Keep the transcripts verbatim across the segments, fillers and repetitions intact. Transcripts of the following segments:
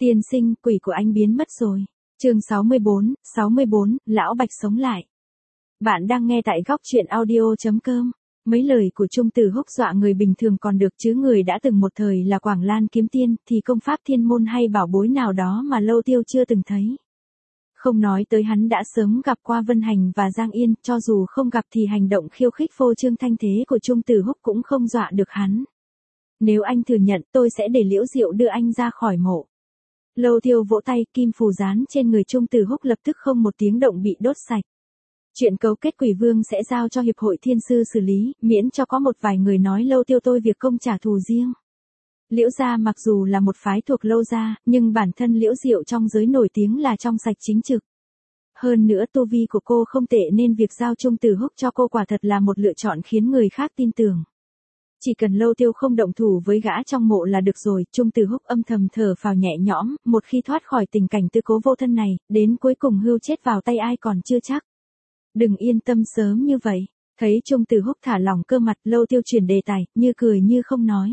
Tiên sinh, quỷ của anh biến mất rồi. Chương sáu mươi bốn, sáu mươi bốn, Lão Bạch sống lại. Bạn đang nghe tại góc truyện audio chấm com. Mấy lời của Trung Tử Húc dọa người bình thường còn được chứ người đã từng một thời là Quảng Lan kiếm tiên thì công pháp thiên môn hay bảo bối nào đó mà Lâu Tiêu chưa từng thấy. Không nói tới hắn đã sớm gặp qua Vân Hành và Giang Yên, cho dù không gặp thì hành động khiêu khích phô trương thanh thế của Trung Tử Húc cũng không dọa được hắn. Nếu anh thừa nhận tôi sẽ để Liễu Diệu đưa anh ra khỏi mộ. Lâu Tiêu vỗ tay, kim phù dán trên người Trung Tử Húc lập tức không một tiếng động bị đốt sạch. Chuyện cấu kết quỷ vương sẽ giao cho Hiệp hội Thiên Sư xử lý, miễn cho có một vài người nói Lâu Tiêu tôi việc công trả thù riêng. Liễu gia mặc dù là một phái thuộc Lâu gia, nhưng bản thân Liễu Diệu trong giới nổi tiếng là trong sạch chính trực. Hơn nữa tu vi của cô không tệ nên việc giao Trung Tử Húc cho cô quả thật là một lựa chọn khiến người khác tin tưởng. Chỉ cần Lâu Tiêu không động thủ với gã trong mộ là được rồi. Trung Tử Húc âm thầm thở phào nhẹ nhõm, một khi thoát khỏi tình cảnh tư cố vô thân này, đến cuối cùng hưu chết vào tay ai còn chưa chắc. Đừng yên tâm sớm như vậy. Thấy Trung Tử Húc thả lỏng cơ mặt, Lâu Tiêu chuyển đề tài, như cười như không nói.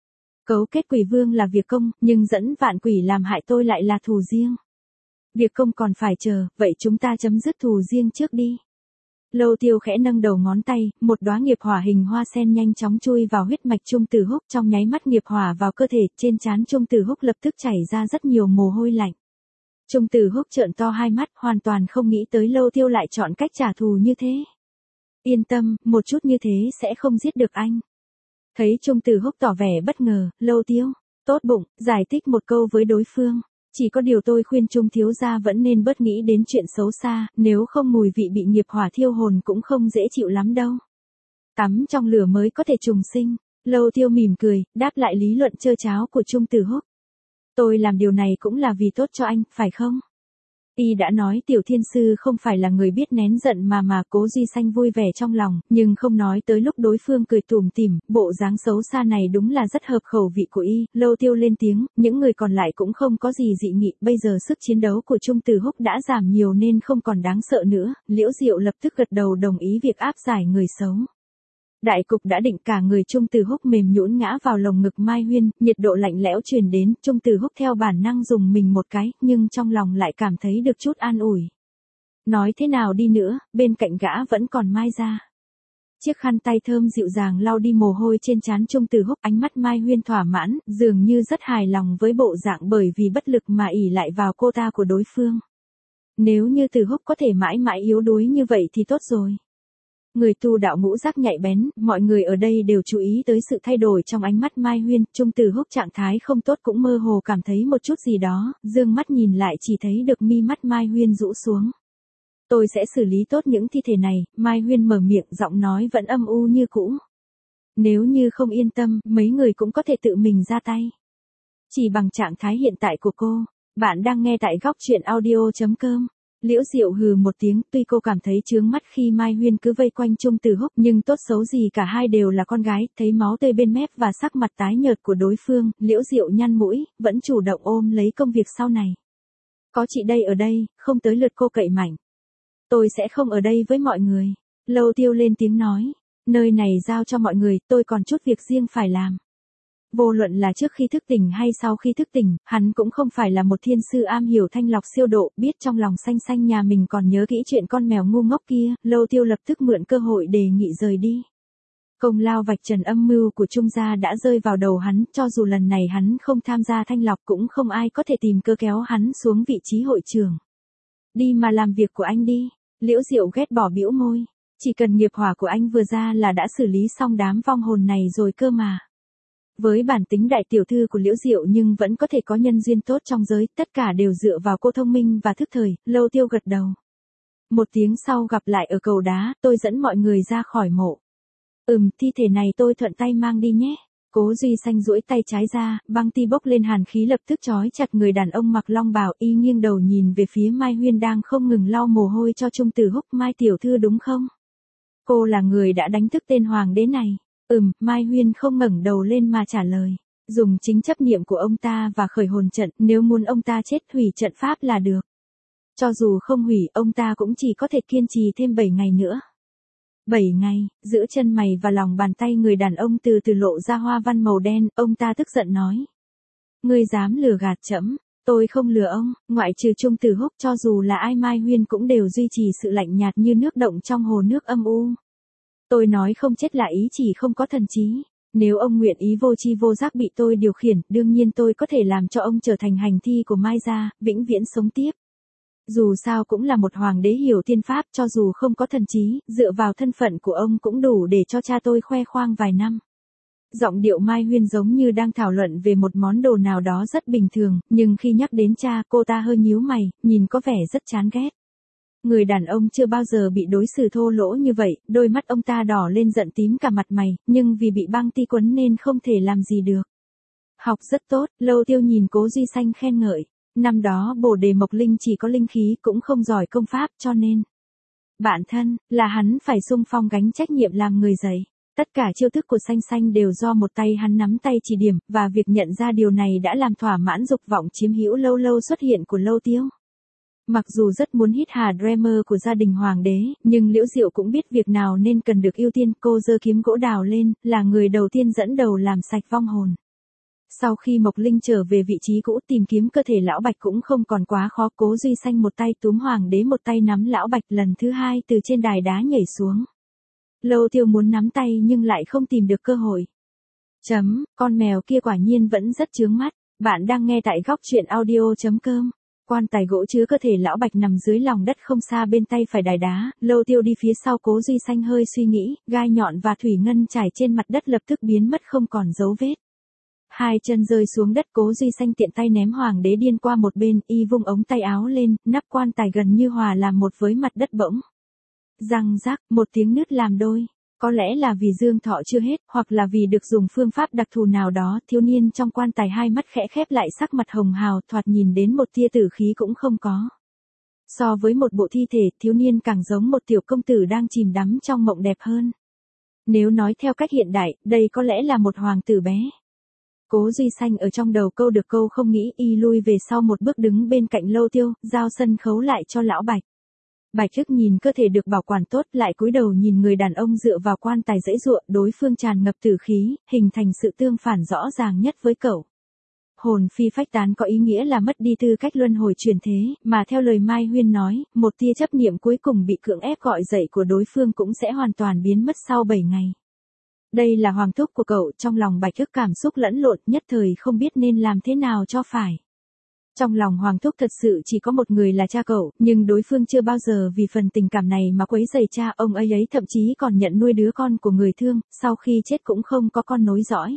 Cấu kết quỷ vương là việc công, nhưng dẫn vạn quỷ làm hại tôi lại là thù riêng. Việc công còn phải chờ, vậy chúng ta chấm dứt thù riêng trước đi. Lâu Tiêu khẽ nâng đầu ngón tay, một đóa nghiệp hỏa hình hoa sen nhanh chóng chui vào huyết mạch Trung Tử Húc, trong nháy mắt nghiệp hỏa vào cơ thể, trên trán Trung Tử Húc lập tức chảy ra rất nhiều mồ hôi lạnh. Trung Tử Húc trợn to hai mắt, hoàn toàn không nghĩ tới Lâu Tiêu lại chọn cách trả thù như thế. Yên tâm, một chút như thế sẽ không giết được anh. Thấy Trung Tử Húc tỏ vẻ bất ngờ, Lâu Tiêu tốt bụng giải thích một câu với đối phương. Chỉ có điều tôi khuyên Trung thiếu gia vẫn nên bớt nghĩ đến chuyện xấu xa, nếu không mùi vị bị nghiệp hỏa thiêu hồn cũng không dễ chịu lắm đâu. Tắm trong lửa mới có thể trùng sinh. Lâu Tiêu mỉm cười, đáp lại lý luận trơ tráo của Trung Tử Húc. Tôi làm điều này cũng là vì tốt cho anh, phải không? Y đã nói Tiểu Thiên Sư không phải là người biết nén giận mà mà Cố Duy Xanh vui vẻ trong lòng, nhưng không nói tới lúc đối phương cười tủm tỉm, bộ dáng xấu xa này đúng là rất hợp khẩu vị của Y. Lâu Tiêu lên tiếng, những người còn lại cũng không có gì dị nghị, bây giờ sức chiến đấu của Trung Tử Húc đã giảm nhiều nên không còn đáng sợ nữa. Liễu Diệu lập tức gật đầu đồng ý việc áp giải người xấu. Đại cục đã định, cả người Trung Tử Húc mềm nhũn ngã vào lồng ngực Mai Huyên, nhiệt độ lạnh lẽo truyền đến, Trung Tử Húc theo bản năng dùng mình một cái, nhưng trong lòng lại cảm thấy được chút an ủi. Nói thế nào đi nữa, bên cạnh gã vẫn còn Mai gia. Chiếc khăn tay thơm dịu dàng lau đi mồ hôi trên trán Trung Tử Húc, ánh mắt Mai Huyên thỏa mãn, dường như rất hài lòng với bộ dạng bởi vì bất lực mà ỷ lại vào cô ta của đối phương. Nếu như Tử Húc có thể mãi mãi yếu đuối như vậy thì tốt rồi. Người tu đạo ngũ giác nhạy bén, mọi người ở đây đều chú ý tới sự thay đổi trong ánh mắt Mai Huyên. Trung Tử Húc trạng thái không tốt cũng mơ hồ cảm thấy một chút gì đó, dương mắt nhìn lại chỉ thấy được mi mắt Mai Huyên rũ xuống. Tôi sẽ xử lý tốt những thi thể này. Mai Huyên mở miệng, giọng nói vẫn âm u như cũ. Nếu như không yên tâm, mấy người cũng có thể tự mình ra tay. Chỉ bằng trạng thái hiện tại của cô. Bạn đang nghe tại góc truyện audio chấm com. Liễu Diệu hừ một tiếng, tuy cô cảm thấy chướng mắt khi Mai Huyên cứ vây quanh Trung Tử Húc, nhưng tốt xấu gì cả hai đều là con gái, thấy máu tươi bên mép và sắc mặt tái nhợt của đối phương, Liễu Diệu nhăn mũi, vẫn chủ động ôm lấy công việc sau này. Có chị đây ở đây, không tới lượt cô cậy mạnh. Tôi sẽ không ở đây với mọi người. Lâu Tiêu lên tiếng nói, nơi này giao cho mọi người, tôi còn chút việc riêng phải làm. Vô luận là trước khi thức tỉnh hay sau khi thức tỉnh, hắn cũng không phải là một thiên sư am hiểu thanh lọc siêu độ, biết trong lòng xanh xanh nhà mình còn nhớ kỹ chuyện con mèo ngu ngốc kia. Lâu Tiêu lập tức mượn cơ hội đề nghị rời đi. Công lao vạch trần âm mưu của Trung gia đã rơi vào đầu hắn, cho dù lần này hắn không tham gia thanh lọc cũng không ai có thể tìm cơ kéo hắn xuống vị trí hội trưởng. Đi mà làm việc của anh đi. Liễu Diệu ghét bỏ bĩu môi. Chỉ cần nghiệp hỏa của anh vừa ra là đã xử lý xong đám vong hồn này rồi cơ mà. Với bản tính đại tiểu thư của Liễu Diệu nhưng vẫn có thể có nhân duyên tốt trong giới, tất cả đều dựa vào cô thông minh và thức thời. Lâu Tiêu gật đầu. Một tiếng sau gặp lại ở cầu đá, tôi dẫn mọi người ra khỏi mộ. Ừm, thi thể này tôi thuận tay mang đi nhé. Cố Duy Xanh duỗi tay trái ra, băng ti bốc lên hàn khí lập tức trói chặt người đàn ông mặc long bào. Y nghiêng đầu nhìn về phía Mai Huyên đang không ngừng lau mồ hôi cho Trung Tử Húc. Mai tiểu thư đúng không? Cô là người đã đánh thức tên hoàng đế này. Ừm, Mai Huyên không ngẩng đầu lên mà trả lời. Dùng chính chấp niệm của ông ta và khởi hồn trận, nếu muốn ông ta chết hủy trận pháp là được. Cho dù không hủy, ông ta cũng chỉ có thể kiên trì thêm bảy ngày nữa. bảy ngày, giữa chân mày và lòng bàn tay người đàn ông từ từ lộ ra hoa văn màu đen, ông ta tức giận nói. Ngươi dám lừa gạt trẫm, Tôi không lừa ông, ngoại trừ Trung Tử Húc cho dù là ai Mai Huyên cũng đều duy trì sự lạnh nhạt như nước động trong hồ nước âm u. Tôi nói không chết là ý chỉ không có thần trí. Nếu ông nguyện ý vô tri vô giác bị tôi điều khiển, đương nhiên tôi có thể làm cho ông trở thành hành thi của Mai gia, vĩnh viễn sống tiếp. Dù sao cũng là một hoàng đế hiểu thiên pháp, cho dù không có thần trí, dựa vào thân phận của ông cũng đủ để cho cha tôi khoe khoang vài năm. Giọng điệu Mai Huyên giống như đang thảo luận về một món đồ nào đó rất bình thường, nhưng khi nhắc đến cha, cô ta hơi nhíu mày, nhìn có vẻ rất chán ghét. Người đàn ông chưa bao giờ bị đối xử thô lỗ như vậy, đôi mắt ông ta đỏ lên giận tím cả mặt mày, nhưng vì bị băng ti quấn nên không thể làm gì được. Học rất tốt, Lâu Tiêu nhìn Cố Duy Xanh khen ngợi. Năm đó Bồ Đề Mộc Linh chỉ có linh khí cũng không giỏi công pháp cho nên. Bản thân, là hắn phải xung phong gánh trách nhiệm làm người dạy. Tất cả chiêu thức của Xanh Xanh đều do một tay hắn nắm tay chỉ điểm, và việc nhận ra điều này đã làm thỏa mãn dục vọng chiếm hữu lâu lâu xuất hiện của Lâu Tiêu. Mặc dù rất muốn hít hà Dreamer của gia đình hoàng đế, nhưng Liễu Diệu cũng biết việc nào nên cần được ưu tiên, cô giơ kiếm gỗ đào lên, là người đầu tiên dẫn đầu làm sạch vong hồn. Sau khi Mộc Linh trở về vị trí cũ tìm kiếm cơ thể lão Bạch cũng không còn quá khó, Cố Duy Xanh một tay túm hoàng đế một tay nắm lão Bạch lần thứ hai từ trên đài đá nhảy xuống. Lâu Tiêu muốn nắm tay nhưng lại không tìm được cơ hội. Chấm, con mèo kia quả nhiên vẫn rất chướng mắt. Bạn đang nghe tại góc truyện audio.com. Quan tài gỗ chứa cơ thể lão Bạch nằm dưới lòng đất không xa bên tay phải đài đá, Lâu Tiêu đi phía sau Cố Duy Xanh hơi suy nghĩ, gai nhọn và thủy ngân trải trên mặt đất lập tức biến mất không còn dấu vết. Hai chân rơi xuống đất, Cố Duy Xanh tiện tay ném hoàng đế điên qua một bên, y vung ống tay áo lên, nắp quan tài gần như hòa làm một với mặt đất bỗng. Răng rắc, một tiếng nứt làm đôi. Có lẽ là vì dương thọ chưa hết, hoặc là vì được dùng phương pháp đặc thù nào đó, thiếu niên trong quan tài hai mắt khẽ khép lại, sắc mặt hồng hào, thoạt nhìn đến một tia tử khí cũng không có. So với một bộ thi thể, thiếu niên càng giống một tiểu công tử đang chìm đắm trong mộng đẹp hơn. Nếu nói theo cách hiện đại, đây có lẽ là một hoàng tử bé. Cố Duy Xanh ở trong đầu câu được câu không nghĩ, y lui về sau một bước đứng bên cạnh Lâu Tiêu, giao sân khấu lại cho lão Bạch. Bạch Thức nhìn cơ thể được bảo quản tốt, lại cúi đầu nhìn người đàn ông dựa vào quan tài giãy giụa, đối phương tràn ngập tử khí, hình thành sự tương phản rõ ràng nhất với cậu. Hồn phi phách tán có ý nghĩa là mất đi tư cách luân hồi chuyển thế, mà theo lời Mai Huyên nói, một tia chấp niệm cuối cùng bị cưỡng ép gọi dậy của đối phương cũng sẽ hoàn toàn biến mất sau bảy ngày. Đây là hoàng thúc của cậu, trong lòng Bạch Thức cảm xúc lẫn lộn, nhất thời không biết nên làm thế nào cho phải. Trong lòng hoàng thúc thật sự chỉ có một người là cha cậu, nhưng đối phương chưa bao giờ vì phần tình cảm này mà quấy rầy cha, ông ấy ấy thậm chí còn nhận nuôi đứa con của người thương, sau khi chết cũng không có con nối dõi.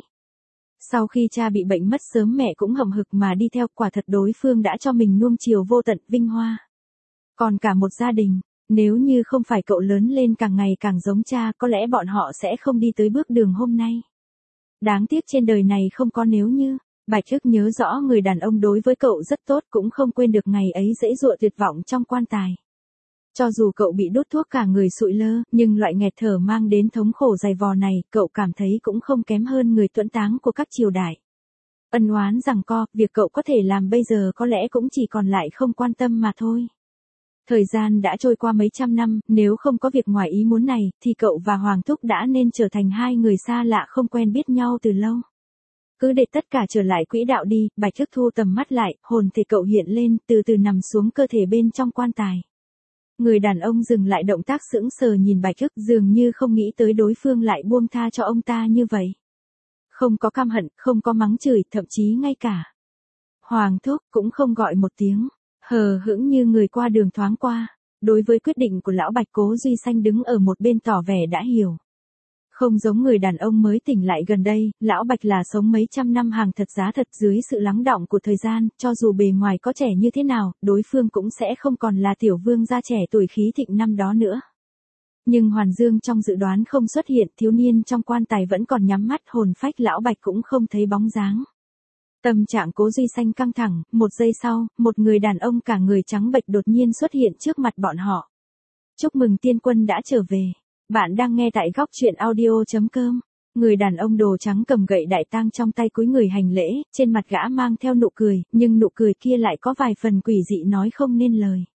Sau khi cha bị bệnh mất sớm mẹ cũng hậm hực mà đi theo, quả thật đối phương đã cho mình nuông chiều vô tận, vinh hoa. Còn cả một gia đình, nếu như không phải cậu lớn lên càng ngày càng giống cha, có lẽ bọn họ sẽ không đi tới bước đường hôm nay. Đáng tiếc trên đời này không có nếu như. Bạch Thức nhớ rõ người đàn ông đối với cậu rất tốt, cũng không quên được ngày ấy giãy giụa tuyệt vọng trong quan tài. Cho dù cậu bị đốt thuốc cả người sụi lơ, nhưng loại nghẹt thở mang đến thống khổ dày vò này, cậu cảm thấy cũng không kém hơn người tuẫn táng của các triều đại. Ân oán giằng co, việc cậu có thể làm bây giờ có lẽ cũng chỉ còn lại không quan tâm mà thôi. Thời gian đã trôi qua mấy trăm năm, nếu không có việc ngoài ý muốn này, thì cậu và Hoàng Thúc đã nên trở thành hai người xa lạ không quen biết nhau từ lâu. Cứ để tất cả trở lại quỹ đạo đi, Bạch Thức thu tầm mắt lại, hồn thể cậu hiện lên, từ từ nằm xuống cơ thể bên trong quan tài. Người đàn ông dừng lại động tác sững sờ nhìn Bạch Thức, dường như không nghĩ tới đối phương lại buông tha cho ông ta như vậy. Không có căm hận, không có mắng chửi, thậm chí ngay cả Hoàng Thúc cũng không gọi một tiếng, hờ hững như người qua đường thoáng qua. Đối với quyết định của lão Bạch, Cố Duy Xanh đứng ở một bên tỏ vẻ đã hiểu. Không giống người đàn ông mới tỉnh lại gần đây, lão Bạch là sống mấy trăm năm hàng thật giá thật, dưới sự lắng đọng của thời gian, cho dù bề ngoài có trẻ như thế nào, đối phương cũng sẽ không còn là tiểu vương gia trẻ tuổi khí thịnh năm đó nữa. Nhưng Hoàn Dương trong dự đoán không xuất hiện, thiếu niên trong quan tài vẫn còn nhắm mắt, hồn phách lão Bạch cũng không thấy bóng dáng. Tâm trạng Cố Duy Xanh căng thẳng, một giây sau, một người đàn ông cả người trắng bệch đột nhiên xuất hiện trước mặt bọn họ. Chúc mừng tiên quân đã trở về. Bạn đang nghe tại góc truyện audio.com. Người đàn ông đồ trắng cầm gậy đại tang trong tay cúi người hành lễ, trên mặt gã mang theo nụ cười, nhưng nụ cười kia lại có vài phần quỷ dị nói không nên lời.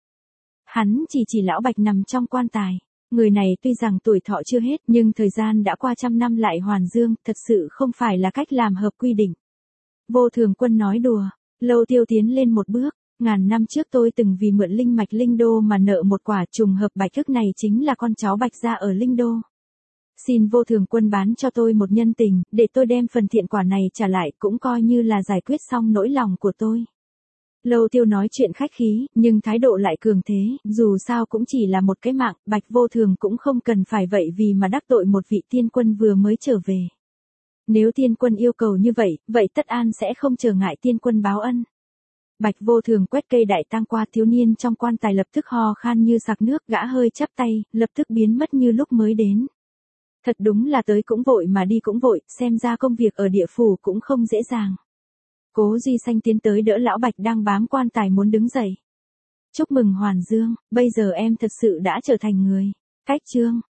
Hắn chỉ chỉ lão Bạch nằm trong quan tài. Người này tuy rằng tuổi thọ chưa hết, nhưng thời gian đã qua trăm năm lại hoàn dương, thật sự không phải là cách làm hợp quy định. Vô Thường Quân nói đùa, Lâu Tiêu tiến lên một bước, ngàn năm trước tôi từng vì mượn linh mạch linh đô mà nợ một quả, trùng hợp Bạch Thức này chính là con cháu Bạch gia ở linh đô. Xin Vô Thường Quân bán cho tôi một nhân tình, để tôi đem phần thiện quả này trả lại, cũng coi như là giải quyết xong nỗi lòng của tôi. Lâu Tiêu nói chuyện khách khí, nhưng thái độ lại cường thế, dù sao cũng chỉ là một cái mạng, Bạch Vô Thường cũng không cần phải vậy vì mà đắc tội một vị tiên quân vừa mới trở về. Nếu tiên quân yêu cầu như vậy, vậy Tất An sẽ không trở ngại tiên quân báo ân. Bạch Vô Thường quét cây đại tang qua, thiếu niên trong quan tài lập tức ho khan như sặc nước, gã hơi chắp tay, lập tức biến mất như lúc mới đến. Thật đúng là tới cũng vội mà đi cũng vội, xem ra công việc ở địa phủ cũng không dễ dàng. Cố Duy Xanh tiến tới đỡ lão Bạch đang bám quan tài muốn đứng dậy. Chúc mừng Hoàn Dương, bây giờ em thật sự đã trở thành người. Cách chương